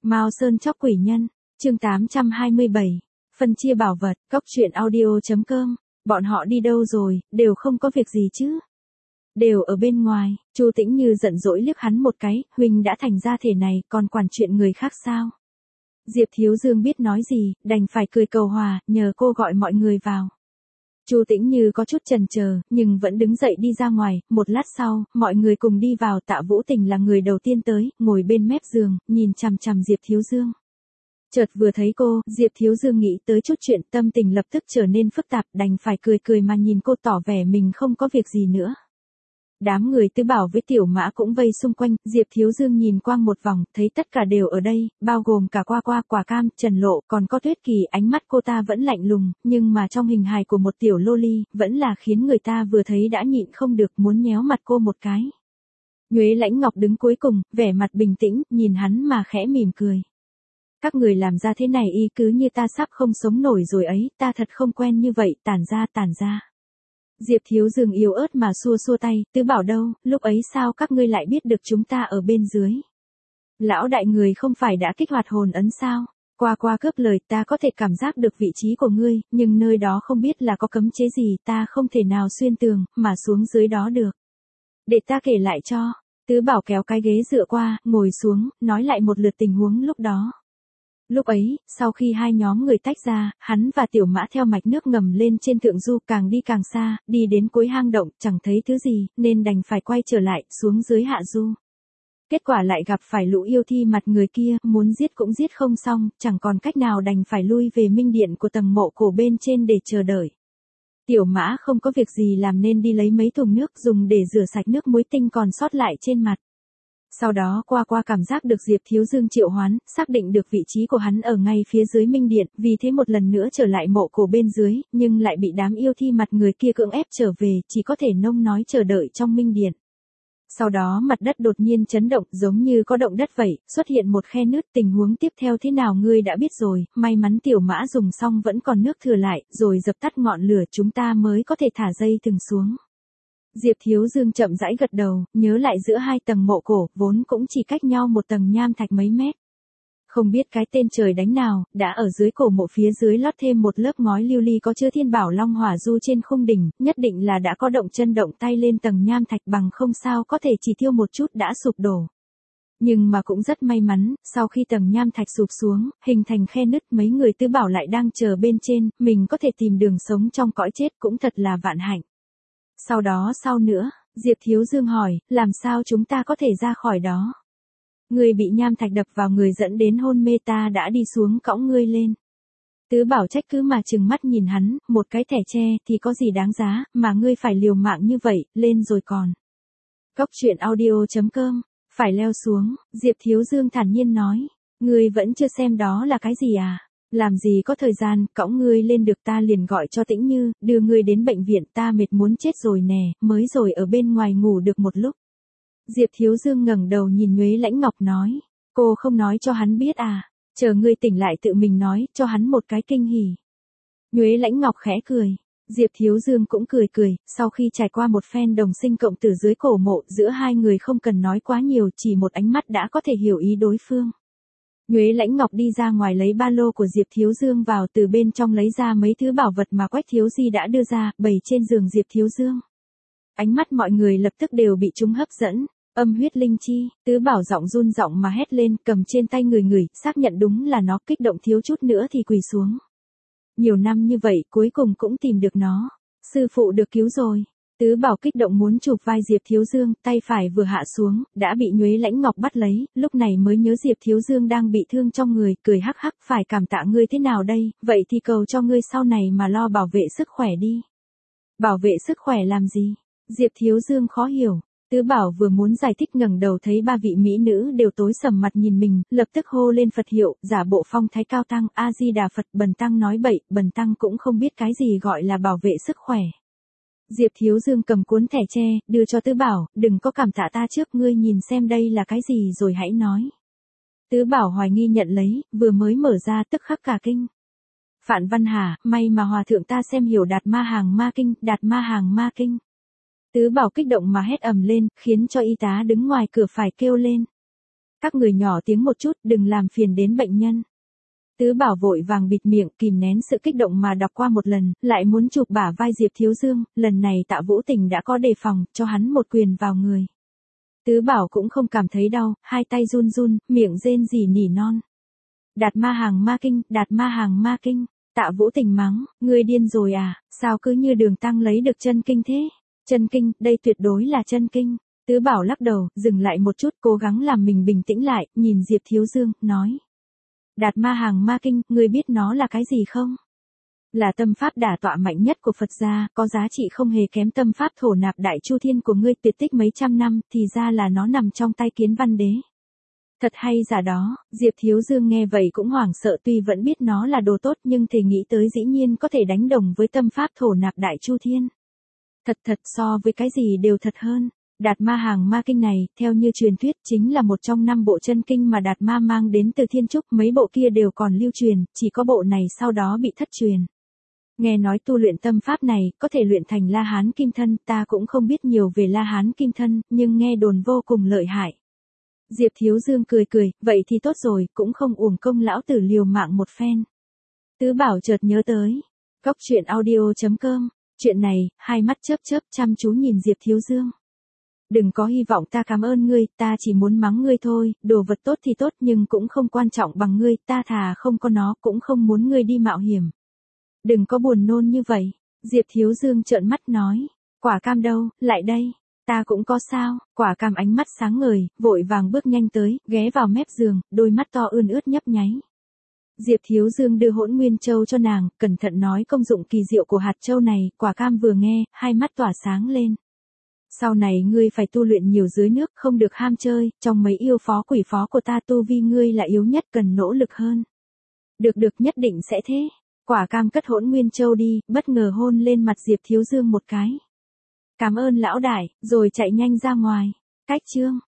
Mao Sơn chóc quỷ nhân, chương 827, phân chia bảo vật, Cóc truyện audio.com, bọn họ đi đâu rồi, đều không có việc gì chứ. Đều ở bên ngoài, Chu Tĩnh Như giận dỗi liếc hắn một cái, huynh đã thành ra thể này, còn quản chuyện người khác sao? Diệp Thiếu Dương biết nói gì, đành phải cười cầu hòa, nhờ cô gọi mọi người vào. Chu Tĩnh Như có chút chần chờ, nhưng vẫn đứng dậy đi ra ngoài, một lát sau, mọi người cùng đi vào. Tạ Vũ Tình là người đầu tiên tới, ngồi bên mép giường, nhìn chằm chằm Diệp Thiếu Dương. Chợt vừa thấy cô, Diệp Thiếu Dương nghĩ tới chút chuyện, tâm tình lập tức trở nên phức tạp, đành phải cười cười mà nhìn cô, tỏ vẻ mình không có việc gì nữa. Đám người Tứ Bảo với Tiểu Mã cũng vây xung quanh, Diệp Thiếu Dương nhìn quang một vòng, thấy tất cả đều ở đây, bao gồm cả Qua Qua, Quả Cam, Trần Lộ, còn có Tuyết Kỳ. Ánh mắt cô ta vẫn lạnh lùng, nhưng mà trong hình hài của một tiểu loli, vẫn là khiến người ta vừa thấy đã nhịn không được muốn nhéo mặt cô một cái. Nhuế Lãnh Ngọc đứng cuối cùng, vẻ mặt bình tĩnh, nhìn hắn mà khẽ mỉm cười. Các người làm ra thế này y cứ như ta sắp không sống nổi rồi ấy, ta thật không quen như vậy, tản ra. Diệp Thiếu Dương yếu ớt mà xua xua tay, Tứ Bảo đâu, lúc ấy sao các ngươi lại biết được chúng ta ở bên dưới? Lão đại người không phải đã kích hoạt hồn ấn sao? Qua Qua cướp lời, ta có thể cảm giác được vị trí của ngươi, nhưng nơi đó không biết là có cấm chế gì, ta không thể nào xuyên tường, mà xuống dưới đó được. Để ta kể lại cho. Tứ Bảo kéo cái ghế dựa qua, ngồi xuống, nói lại một lượt tình huống lúc đó. Lúc ấy, sau khi hai nhóm người tách ra, hắn và Tiểu Mã theo mạch nước ngầm lên trên thượng du, càng đi càng xa, đi đến cuối hang động, chẳng thấy thứ gì, nên đành phải quay trở lại, xuống dưới hạ du. Kết quả lại gặp phải lũ yêu thi mặt người kia, muốn giết cũng giết không xong, chẳng còn cách nào đành phải lui về minh điện của tầng mộ cổ bên trên để chờ đợi. Tiểu Mã không có việc gì làm nên đi lấy mấy thùng nước dùng để rửa sạch nước muối tinh còn sót lại trên mặt. Sau đó Qua Qua cảm giác được Diệp Thiếu Dương triệu hoán, xác định được vị trí của hắn ở ngay phía dưới minh điện, vì thế một lần nữa trở lại mộ cổ bên dưới, nhưng lại bị đám yêu thi mặt người kia cưỡng ép trở về, chỉ có thể nông nói chờ đợi trong minh điện. Sau đó mặt đất đột nhiên chấn động, giống như có động đất vậy, xuất hiện một khe nứt. Tình huống tiếp theo thế nào ngươi đã biết rồi, may mắn Tiểu Mã dùng xong vẫn còn nước thừa lại, rồi dập tắt ngọn lửa chúng ta mới có thể thả dây thừng xuống. Diệp Thiếu Dương chậm rãi gật đầu, nhớ lại giữa hai tầng mộ cổ, vốn cũng chỉ cách nhau một tầng nham thạch mấy mét. Không biết cái tên trời đánh nào, đã ở dưới cổ mộ phía dưới lót thêm một lớp ngói lưu ly có chứa Thiên Bảo Long Hỏa Du trên khung đỉnh, nhất định là đã có động chân động tay lên tầng nham thạch, bằng không sao có thể chỉ thiêu một chút đã sụp đổ. Nhưng mà cũng rất may mắn, sau khi tầng nham thạch sụp xuống, hình thành khe nứt, mấy người Tứ Bảo lại đang chờ bên trên, mình có thể tìm đường sống trong cõi chết cũng thật là vạn hạnh. Sau đó sao nữa, Diệp Thiếu Dương hỏi, làm sao chúng ta có thể ra khỏi đó? Ngươi bị nham thạch đập vào người dẫn đến hôn mê, ta đã đi xuống cõng ngươi lên. Tứ Bảo trách cứ mà trừng mắt nhìn hắn, một cái thẻ tre thì có gì đáng giá, mà ngươi phải liều mạng như vậy, lên rồi còn. Cóc truyện audio.com, phải leo xuống, Diệp Thiếu Dương thản nhiên nói, ngươi vẫn chưa xem đó là cái gì à? Làm gì có thời gian, cõng ngươi lên được ta liền gọi cho Tĩnh Như, đưa ngươi đến bệnh viện, ta mệt muốn chết rồi nè, mới rồi ở bên ngoài ngủ được một lúc. Diệp Thiếu Dương ngẩng đầu nhìn Nhuế Lãnh Ngọc nói, cô không nói cho hắn biết à, chờ ngươi tỉnh lại tự mình nói, cho hắn một cái kinh hỉ. Nhuế Lãnh Ngọc khẽ cười, Diệp Thiếu Dương cũng cười, sau khi trải qua một phen đồng sinh cộng tử dưới cổ mộ, giữa hai người không cần nói quá nhiều, chỉ một ánh mắt đã có thể hiểu ý đối phương. Nhuế Lãnh Ngọc đi ra ngoài lấy ba lô của Diệp Thiếu Dương vào, từ bên trong lấy ra mấy thứ bảo vật mà Quách Thiếu Di đã đưa ra, bày trên giường Diệp Thiếu Dương. Ánh mắt mọi người lập tức đều bị chúng hấp dẫn. Âm huyết linh chi, Tứ Bảo giọng run giọng mà hét lên, cầm trên tay người, xác nhận đúng là nó, kích động thiếu chút nữa thì quỳ xuống. Nhiều năm như vậy, cuối cùng cũng tìm được nó. Sư phụ được cứu rồi. Tứ Bảo kích động muốn chụp vai Diệp Thiếu Dương, tay phải vừa hạ xuống, đã bị Nhuế Lãnh Ngọc bắt lấy, lúc này mới nhớ Diệp Thiếu Dương đang bị thương trong người, cười hắc hắc, phải cảm tạ ngươi thế nào đây, vậy thì cầu cho ngươi sau này mà lo bảo vệ sức khỏe đi. Bảo vệ sức khỏe làm gì? Diệp Thiếu Dương khó hiểu. Tứ Bảo vừa muốn giải thích ngẩng đầu thấy ba vị mỹ nữ đều tối sầm mặt nhìn mình, lập tức hô lên Phật hiệu, giả bộ phong thái cao tăng, A Di Đà Phật, bần tăng nói bậy, bần tăng cũng không biết cái gì gọi là bảo vệ sức khỏe. Diệp Thiếu Dương cầm cuốn thẻ tre, đưa cho Tứ Bảo, đừng có cảm tạ ta trước, ngươi nhìn xem đây là cái gì rồi hãy nói. Tứ Bảo hoài nghi nhận lấy, vừa mới mở ra tức khắc cả kinh. Phạn Văn Hà, may mà hòa thượng ta xem hiểu Đạt Ma Hàng Ma Kinh. Tứ Bảo kích động mà hét ầm lên, khiến cho y tá đứng ngoài cửa phải kêu lên. Các người nhỏ tiếng một chút, đừng làm phiền đến bệnh nhân. Tứ Bảo vội vàng bịt miệng, kìm nén sự kích động mà đọc qua một lần, lại muốn chụp bả vai Diệp Thiếu Dương, lần này Tạ Vũ Tình đã có đề phòng, cho hắn một quyền vào người. Tứ Bảo cũng không cảm thấy đau, hai tay run run, miệng rên rỉ nỉ non. Đạt ma hàng ma kinh, đạt ma hàng ma kinh. Tạ Vũ Tình mắng, ngươi điên rồi à, sao cứ như Đường Tăng lấy được chân kinh thế? Chân kinh, đây tuyệt đối là chân kinh. Tứ Bảo lắc đầu, dừng lại một chút, cố gắng làm mình bình tĩnh lại, nhìn Diệp Thiếu Dương, nói. Đạt ma hàng ma kinh, ngươi biết nó là cái gì không? Là tâm pháp đả tọa mạnh nhất của Phật gia, có giá trị không hề kém tâm pháp thổ nạp đại chu thiên của ngươi tuyệt tích mấy trăm năm, thì ra là nó nằm trong tay Kiến Văn Đế. Thật hay giả đó, Diệp Thiếu Dương nghe vậy cũng hoảng sợ, tuy vẫn biết nó là đồ tốt nhưng thể nghĩ tới dĩ nhiên có thể đánh đồng với tâm pháp thổ nạp đại chu thiên. Thật so với cái gì đều thật hơn. Đạt ma hàng ma kinh này, theo như truyền thuyết, chính là một trong 5 bộ chân kinh mà Đạt ma mang đến từ Thiên Trúc, mấy bộ kia đều còn lưu truyền, chỉ có bộ này sau đó bị thất truyền. Nghe nói tu luyện tâm pháp này, có thể luyện thành La Hán Kim Thân, ta cũng không biết nhiều về La Hán Kim Thân, nhưng nghe đồn vô cùng lợi hại. Diệp Thiếu Dương cười, vậy thì tốt rồi, cũng không uổng công lão tử liều mạng một phen. Tứ Bảo chợt nhớ tới. Cóc truyện audio.com, chuyện này, hai mắt chớp chăm chú nhìn Diệp Thiếu Dương. Đừng có hy vọng ta cảm ơn ngươi, ta chỉ muốn mắng ngươi thôi, đồ vật tốt thì tốt nhưng cũng không quan trọng bằng ngươi, ta thà không có nó, cũng không muốn ngươi đi mạo hiểm. Đừng có buồn nôn như vậy. Diệp Thiếu Dương trợn mắt nói, Quả Cam đâu, lại đây. Ta cũng có sao? Quả Cam ánh mắt sáng ngời, vội vàng bước nhanh tới, ghé vào mép giường, đôi mắt to ươn ướt nhấp nháy. Diệp Thiếu Dương đưa Hỗn Nguyên Châu cho nàng, cẩn thận nói công dụng kỳ diệu của hạt châu này, Quả Cam vừa nghe, hai mắt tỏa sáng lên. Sau này ngươi phải tu luyện nhiều dưới nước, không được ham chơi, trong mấy yêu phó quỷ phó của ta tu vi ngươi là yếu nhất, cần nỗ lực hơn. Được nhất định sẽ thế. Quả Cam cất Hỗn Nguyên Châu đi, bất ngờ hôn lên mặt Diệp Thiếu Dương một cái. Cảm ơn lão đại, rồi chạy nhanh ra ngoài. Cách chương